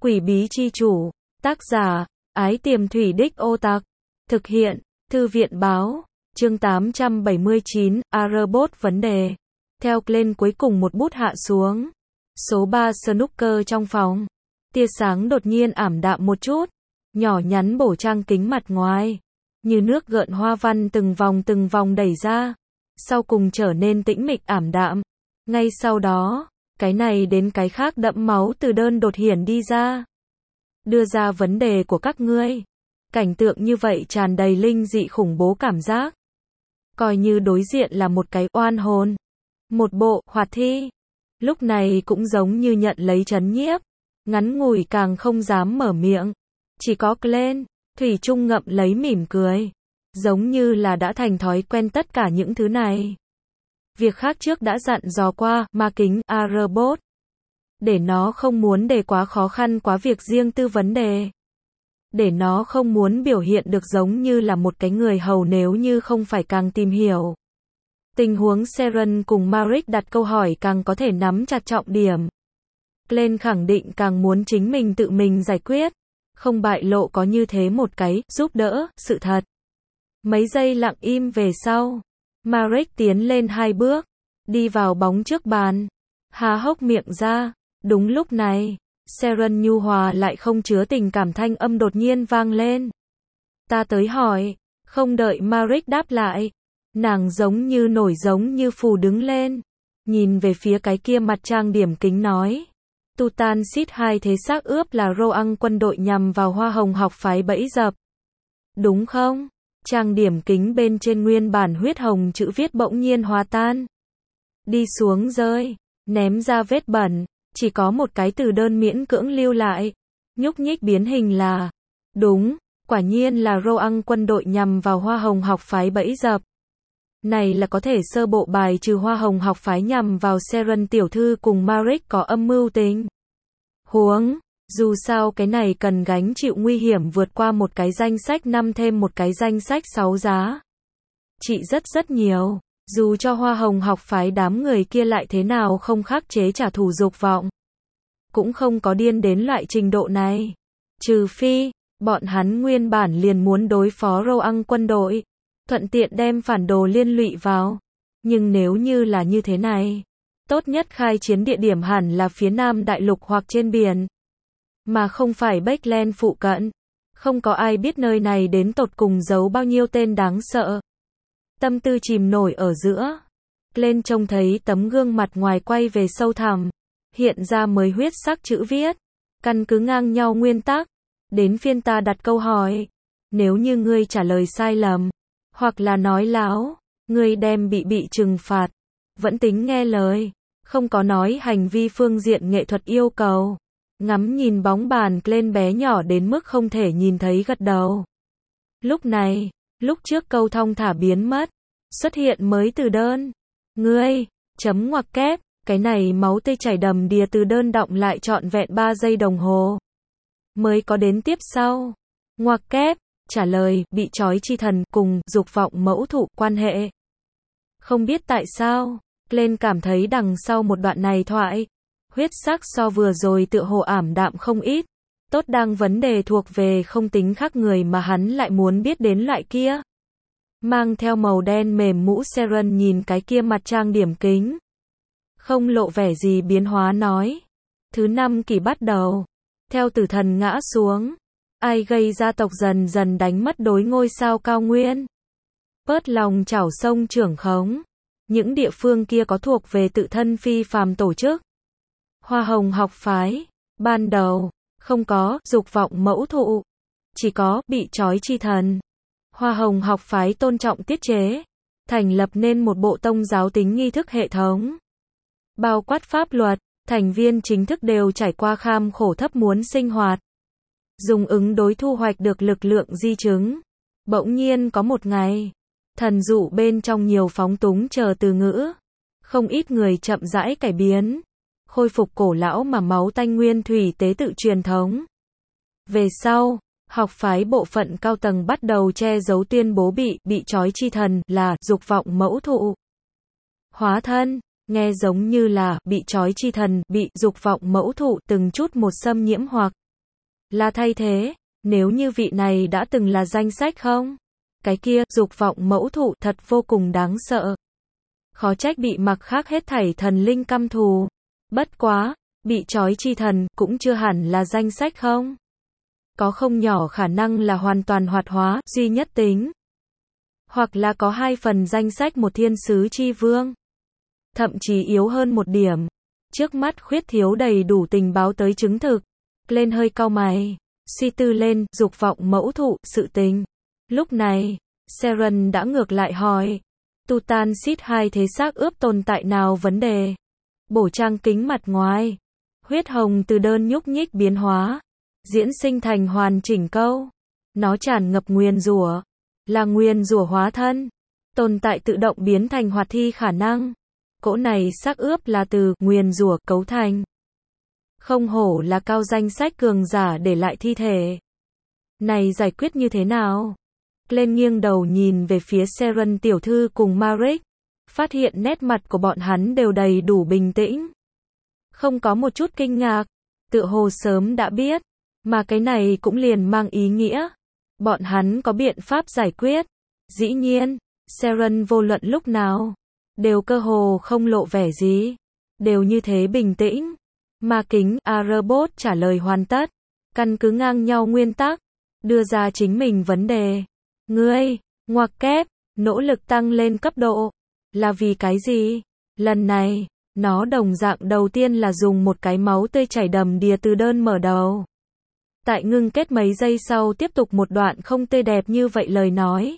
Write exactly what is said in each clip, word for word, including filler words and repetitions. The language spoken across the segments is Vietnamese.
Quỷ bí chi chủ. Tác giả, Ái Tiềm Thủy Đích Ô Tặc. Thực hiện, Thư viện báo. Chương tám trăm bảy mươi chín, A-robot vấn đề. Theo Glenn cuối cùng một bút hạ xuống. Số ba snooker trong phòng. Tia sáng đột nhiên ảm đạm một chút. Nhỏ nhắn bổ trang kính mặt ngoài. Như nước gợn hoa văn từng vòng từng vòng đẩy ra. Sau cùng trở nên tĩnh mịch ảm đạm. Ngay sau đó, cái này đến cái khác đẫm máu từ đơn đột hiển đi ra. Đưa ra vấn đề của các ngươi. Cảnh tượng như vậy tràn đầy linh dị khủng bố cảm giác. Coi như đối diện là một cái oan hồn. Một bộ hoạt thi. Lúc này cũng giống như nhận lấy trấn nhiếp. Ngắn ngủi càng không dám mở miệng. Chỉ có Glenn, thủy chung ngậm lấy mỉm cười. Giống như là đã thành thói quen tất cả những thứ này. Việc khác trước đã dặn dò qua, ma kính, A-robot. Để nó không muốn để quá khó khăn quá việc riêng tư vấn đề. Để nó không muốn biểu hiện được giống như là một cái người hầu nếu như không phải càng tìm hiểu. Tình huống Seren cùng Maric đặt câu hỏi càng có thể nắm chặt trọng điểm. Glenn khẳng định càng muốn chính mình tự mình giải quyết. Không bại lộ có như thế một cái, giúp đỡ, sự thật. Mấy giây lặng im về sau. Maric tiến lên hai bước. Đi vào bóng trước bàn. Há hốc miệng ra. Đúng lúc này, Seren nhu hòa lại không chứa tình cảm thanh âm đột nhiên vang lên. Ta tới hỏi. Không đợi Maric đáp lại. Nàng giống như nổi giống như phù đứng lên. Nhìn về phía cái kia mặt trang điểm kính nói. Tutan Sit hai thế xác ướp là Roang quân đội nhằm vào Hoa Hồng học phái bẫy dập. Đúng không? Trang điểm kính bên trên nguyên bản huyết hồng chữ viết bỗng nhiên hòa tan. Đi xuống rơi. Ném ra vết bẩn. Chỉ có một cái từ đơn miễn cưỡng lưu lại. Nhúc nhích biến hình là. Đúng. Quả nhiên là Roang quân đội nhằm vào Hoa Hồng học phái bẫy dập. Này là có thể sơ bộ bài trừ Hoa Hồng học phái nhằm vào Seren tiểu thư cùng Maric có âm mưu tính. Huống, dù sao cái này cần gánh chịu nguy hiểm vượt qua một cái danh sách năm thêm một cái danh sách sáu giá. Chị rất rất nhiều, dù cho Hoa Hồng học phái đám người kia lại thế nào không khắc chế trả thù dục vọng. Cũng không có điên đến loại trình độ này. Trừ phi, bọn hắn nguyên bản liền muốn đối phó Roang quân đội. Thuận tiện đem phản đồ liên lụy vào. Nhưng nếu như là như thế này, tốt nhất khai chiến địa điểm hẳn là phía Nam Đại Lục hoặc trên biển. Mà không phải Backland phụ cận. Không có ai biết nơi này đến tột cùng giấu bao nhiêu tên đáng sợ. Tâm tư chìm nổi ở giữa. Glenn trông thấy tấm gương mặt ngoài quay về sâu thẳm. Hiện ra mới huyết sắc chữ viết. Căn cứ ngang nhau nguyên tắc. Đến phiên ta đặt câu hỏi. Nếu như ngươi trả lời sai lầm. Hoặc là nói láo, ngươi đem bị bị trừng phạt. Vẫn tính nghe lời. Không có nói hành vi phương diện nghệ thuật yêu cầu. Ngắm nhìn bóng bàn Glenn bé nhỏ đến mức không thể nhìn thấy gật đầu. Lúc này, lúc trước câu thong thả biến mất. Xuất hiện mới từ đơn. Ngươi, chấm ngoặc kép, cái này máu tươi chảy đầm đìa từ đơn đọng lại trọn vẹn ba giây đồng hồ. Mới có đến tiếp sau. Ngoặc kép. Trả lời, bị trói chi thần, cùng, dục vọng mẫu thụ, quan hệ. Không biết tại sao, Glenn cảm thấy đằng sau một đoạn này thoại, huyết sắc so vừa rồi tựa hồ ảm đạm không ít. Tốt đang vấn đề thuộc về không tính khác người mà hắn lại muốn biết đến loại kia. Mang theo màu đen mềm mũ Seren nhìn cái kia mặt trang điểm kính. Không lộ vẻ gì biến hóa nói. Thứ năm kỳ bắt đầu. Theo tử thần ngã xuống. Ai gây gia tộc dần dần đánh mất đối ngôi sao cao nguyên. Bớt lòng chảo sông trưởng khống. Những địa phương kia có thuộc về tự thân phi phàm tổ chức. Hoa Hồng học phái. Ban đầu, không có dục vọng mẫu thụ. Chỉ có bị trói chi thần. Hoa Hồng học phái tôn trọng tiết chế. Thành lập nên một bộ tông giáo tính nghi thức hệ thống. Bao quát pháp luật, thành viên chính thức đều trải qua kham khổ thấp muốn sinh hoạt. Dùng ứng đối thu hoạch được lực lượng di chứng. Bỗng nhiên có một ngày, thần dụ bên trong nhiều phóng túng chờ từ ngữ. Không ít người chậm rãi cải biến. Khôi phục cổ lão mà máu tanh nguyên thủy tế tự truyền thống. Về sau, học phái bộ phận cao tầng bắt đầu che giấu tuyên bố bị, bị trói chi thần là dục vọng mẫu thụ. Hóa thân, nghe giống như là bị trói chi thần, bị dục vọng mẫu thụ từng chút một xâm nhiễm hoặc là thay thế, nếu như vị này đã từng là danh sách không? Cái kia, dục vọng mẫu thụ thật vô cùng đáng sợ. Khó trách bị mặc khác hết thảy thần linh căm thù. Bất quá, bị trói chi thần cũng chưa hẳn là danh sách không? Có không nhỏ khả năng là hoàn toàn hoạt hóa, duy nhất tính. Hoặc là có hai phần danh sách một thiên sứ chi vương. Thậm chí yếu hơn một điểm. Trước mắt khuyết thiếu đầy đủ tình báo tới chứng thực. Lên hơi cau mày, suy tư lên, dục vọng mẫu thụ, sự tình. Lúc này, Seren đã ngược lại hỏi. Tutansit hai thế xác ướp tồn tại nào vấn đề? Bổ trang kính mặt ngoài. Huyết hồng từ đơn nhúc nhích biến hóa. Diễn sinh thành hoàn chỉnh câu. Nó tràn ngập nguyền rủa. Là nguyền rủa hóa thân. Tồn tại tự động biến thành hoạt thi khả năng. Cỗ này xác ướp là từ nguyền rủa cấu thành. Không hổ là cao danh sách cường giả để lại thi thể. Này giải quyết như thế nào? Lên nghiêng đầu nhìn về phía Seren tiểu thư cùng Maric. Phát hiện nét mặt của bọn hắn đều đầy đủ bình tĩnh. Không có một chút kinh ngạc. Tựa hồ sớm đã biết. Mà cái này cũng liền mang ý nghĩa. Bọn hắn có biện pháp giải quyết. Dĩ nhiên, Seren vô luận lúc nào. Đều cơ hồ không lộ vẻ gì. Đều như thế bình tĩnh. Ma kính, Arbot trả lời hoàn tất. Căn cứ ngang nhau nguyên tắc. Đưa ra chính mình vấn đề. Ngươi, ngoặc kép, nỗ lực tăng lên cấp độ. Là vì cái gì? Lần này, nó đồng dạng đầu tiên là dùng một cái máu tươi chảy đầm đìa từ đơn mở đầu. Tại ngưng kết mấy giây sau tiếp tục một đoạn không tươi đẹp như vậy lời nói.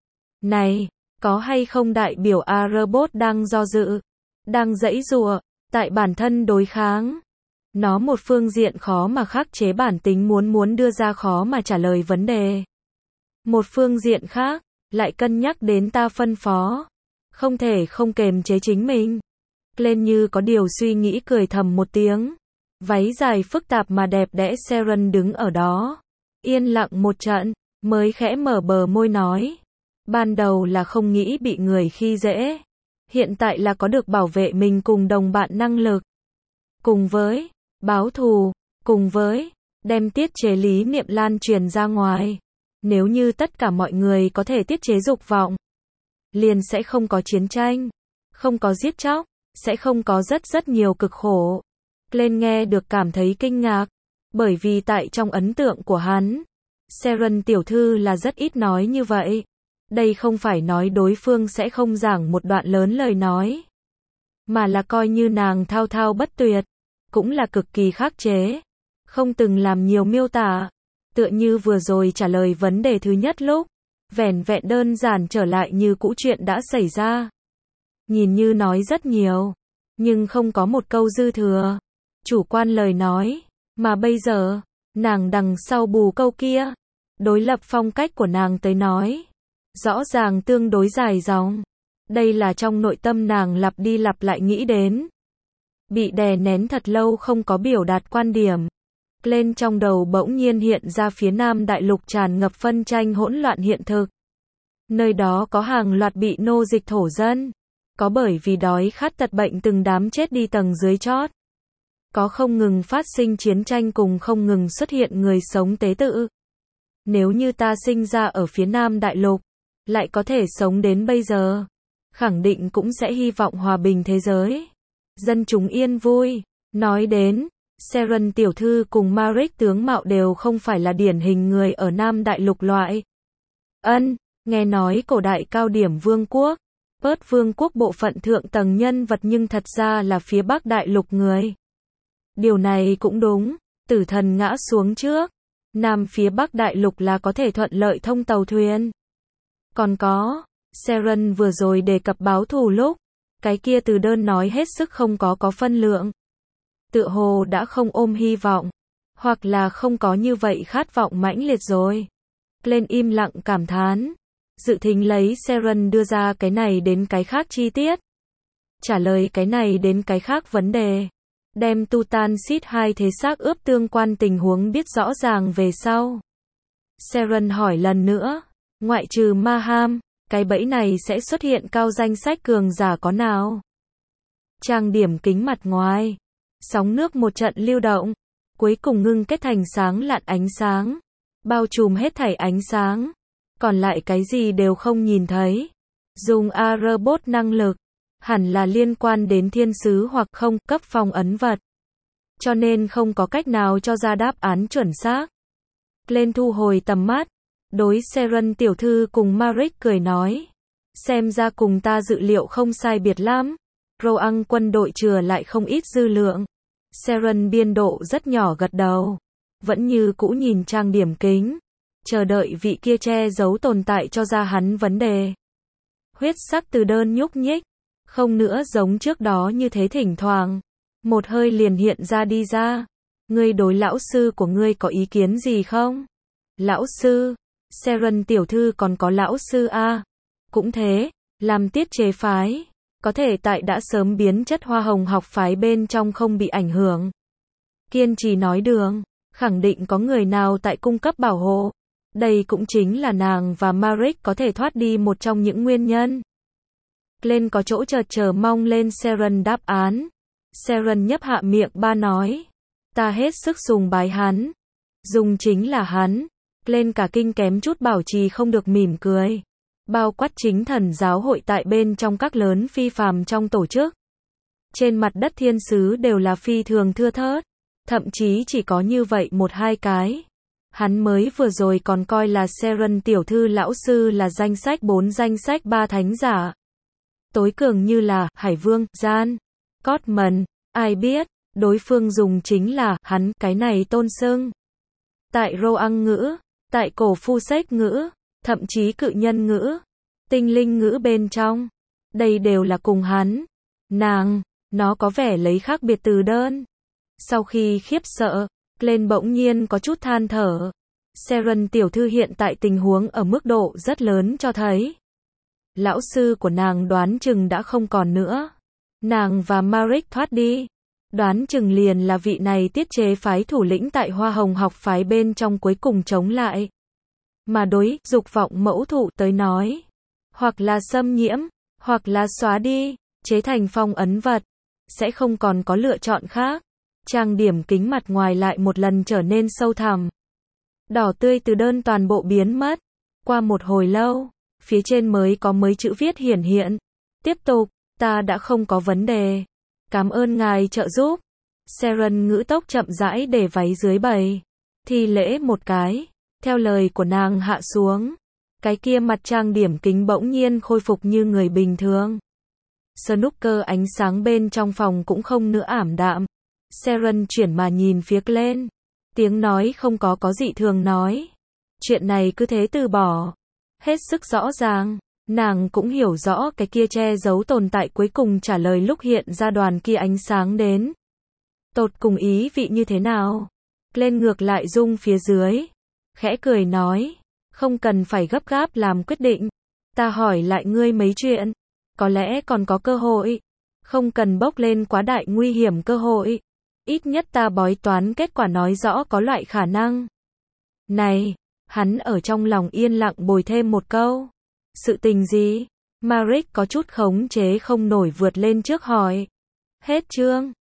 Này, có hay không đại biểu Arbot đang do dự, đang giãy giụa, tại bản thân đối kháng. Nó một phương diện khó mà khắc chế bản tính muốn muốn đưa ra khó mà trả lời vấn đề. Một phương diện khác, lại cân nhắc đến ta phân phó. Không thể không kềm chế chính mình. Lên như có điều suy nghĩ cười thầm một tiếng. Váy dài phức tạp mà đẹp đẽ Seren đứng ở đó. Yên lặng một trận, mới khẽ mở bờ môi nói. Ban đầu là không nghĩ bị người khi dễ. Hiện tại là có được bảo vệ mình cùng đồng bạn năng lực. Cùng với báo thù, cùng với đem tiết chế lý niệm lan truyền ra ngoài. Nếu như tất cả mọi người có thể tiết chế dục vọng, liền sẽ không có chiến tranh, không có giết chóc, sẽ không có rất rất nhiều cực khổ. Lên nghe được cảm thấy kinh ngạc, bởi vì tại trong ấn tượng của hắn, Seren tiểu thư là rất ít nói như vậy. Đây không phải nói đối phương sẽ không giảng một đoạn lớn lời nói, mà là coi như nàng thao thao bất tuyệt, cũng là cực kỳ khắc chế, không từng làm nhiều miêu tả, tựa như vừa rồi trả lời vấn đề thứ nhất lúc, vẻn vẹn đơn giản trở lại như cũ chuyện đã xảy ra. Nhìn như nói rất nhiều, nhưng không có một câu dư thừa, chủ quan lời nói, mà bây giờ, nàng đằng sau bù câu kia, đối lập phong cách của nàng tới nói, rõ ràng tương đối dài dòng. Đây là trong nội tâm nàng lặp đi lặp lại nghĩ đến. Bị đè nén thật lâu không có biểu đạt quan điểm. Lên trong đầu bỗng nhiên hiện ra phía Nam Đại Lục tràn ngập phân tranh hỗn loạn hiện thực. Nơi đó có hàng loạt bị nô dịch thổ dân. Có bởi vì đói khát tật bệnh từng đám chết đi tầng dưới chót. Có không ngừng phát sinh chiến tranh cùng không ngừng xuất hiện người sống tế tự. Nếu như ta sinh ra ở phía Nam Đại Lục, lại có thể sống đến bây giờ, khẳng định cũng sẽ hy vọng hòa bình thế giới. Dân chúng yên vui. Nói đến, Seren tiểu thư cùng Maric tướng mạo đều không phải là điển hình người ở Nam Đại Lục loại. Ân, nghe nói cổ đại cao điểm vương quốc, Perth vương quốc bộ phận thượng tầng nhân vật nhưng thật ra là phía Bắc Đại Lục người. Điều này cũng đúng, tử thần ngã xuống trước, Nam phía Bắc Đại Lục là có thể thuận lợi thông tàu thuyền. Còn có, Seren vừa rồi đề cập báo thù lúc, cái kia từ đơn nói hết sức không có có phân lượng. Tựa hồ đã không ôm hy vọng, hoặc là không có như vậy khát vọng mãnh liệt rồi. Lên im lặng cảm thán, dự thính lấy Seren đưa ra cái này đến cái khác chi tiết. Trả lời cái này đến cái khác vấn đề. Đem Tutansit hai thế xác ướp tương quan tình huống biết rõ ràng về sau. Seren hỏi lần nữa, ngoại trừ Maham, cái bẫy này sẽ xuất hiện cao danh sách cường giả có nào? Trang điểm kính mặt ngoài. Sóng nước một trận lưu động. cuối cùng ngưng kết thành sáng lạn ánh sáng, bao trùm hết thảy ánh sáng, còn lại cái gì đều không nhìn thấy. Dùng A-robot năng lực, hẳn là liên quan đến thiên sứ hoặc không cấp phong ấn vật. Cho nên không có cách nào cho ra đáp án chuẩn xác. Glenn thu hồi tầm mắt, đối Seren tiểu thư cùng Maric cười nói. Xem ra cùng ta dự liệu không sai biệt lắm. Roang quân đội chừa lại không ít dư lượng. Seren biên độ rất nhỏ gật đầu. Vẫn như cũ nhìn trang điểm kính. Chờ đợi vị kia che giấu tồn tại cho ra hắn vấn đề. Huyết sắc từ đơn nhúc nhích. Không nữa giống trước đó như thế thỉnh thoảng. Một hơi liền hiện ra đi ra. Ngươi đối lão sư của ngươi có ý kiến gì không? Lão sư? Seren tiểu thư còn có lão sư a? Cũng thế, làm tiết chế phái. Có thể tại đã sớm biến chất hoa hồng học phái bên trong không bị ảnh hưởng. Kiên trì nói đường, khẳng định có người nào tại cung cấp bảo hộ. Đây cũng chính là nàng và Maric có thể thoát đi một trong những nguyên nhân. Glenn có chỗ chợt chờ mong lên Seren đáp án. Seren nhấp hạ miệng ba nói. Ta hết sức sùng bái hắn. Dùng chính là hắn. Glenn cả kinh kém chút bảo trì không được mỉm cười. Bao quát chính thần giáo hội tại bên trong các lớn phi phàm trong tổ chức. Trên mặt đất thiên sứ đều là phi thường thưa thớt. Thậm chí chỉ có như vậy một hai cái. Hắn mới vừa rồi còn coi là Seren tiểu thư lão sư là danh sách bốn danh sách ba thánh giả. Tối cường như là Hải Vương, Gian, Cotman, ai biết, đối phương dùng chính là hắn cái này tôn xưng. Tại Roang ngữ, tại cổ phu sách ngữ, thậm chí cự nhân ngữ, tinh linh ngữ bên trong, đây đều là cùng hắn. Nàng, nó có vẻ lấy khác biệt từ đơn. Sau khi khiếp sợ, Glenn bỗng nhiên có chút than thở. Seren tiểu thư hiện tại tình huống ở mức độ rất lớn cho thấy. Lão sư của nàng đoán chừng đã không còn nữa. Nàng và Maric thoát đi. Đoán chừng liền là vị này tiết chế phái thủ lĩnh tại Hoa Hồng học phái bên trong cuối cùng chống lại. Mà đối dục vọng mẫu thụ tới nói, hoặc là xâm nhiễm, hoặc là xóa đi, chế thành phong ấn vật, sẽ không còn có lựa chọn khác. Trang điểm kính mặt ngoài lại một lần trở nên sâu thẳm. Đỏ tươi từ đơn toàn bộ biến mất. Qua một hồi lâu, phía trên mới có mấy chữ viết hiển hiện. Tiếp tục, ta đã không có vấn đề. Cảm ơn ngài trợ giúp. Seren ngữ tốc chậm rãi để váy dưới bày. Thi lễ một cái. Theo lời của nàng hạ xuống. Cái kia mặt trang điểm kính bỗng nhiên khôi phục như người bình thường. Snooker ánh sáng bên trong phòng cũng không nữa ảm đạm. Seren chuyển mà nhìn phía Glenn. Tiếng nói không có có dị thường nói. Chuyện này cứ thế từ bỏ. Hết sức rõ ràng. Nàng cũng hiểu rõ cái kia che giấu tồn tại cuối cùng trả lời lúc hiện ra đoàn kia ánh sáng đến. Tột cùng ý vị như thế nào? Glenn ngược lại rung phía dưới. Khẽ cười nói. Không cần phải gấp gáp làm quyết định. Ta hỏi lại ngươi mấy chuyện. Có lẽ còn có cơ hội. Không cần bốc lên quá đại nguy hiểm cơ hội. Ít nhất ta bói toán kết quả nói rõ có loại khả năng. Này, hắn ở trong lòng yên lặng bồi thêm một câu. Sự tình gì? Maric có chút khống chế không nổi vượt lên trước hỏi. Hết chương.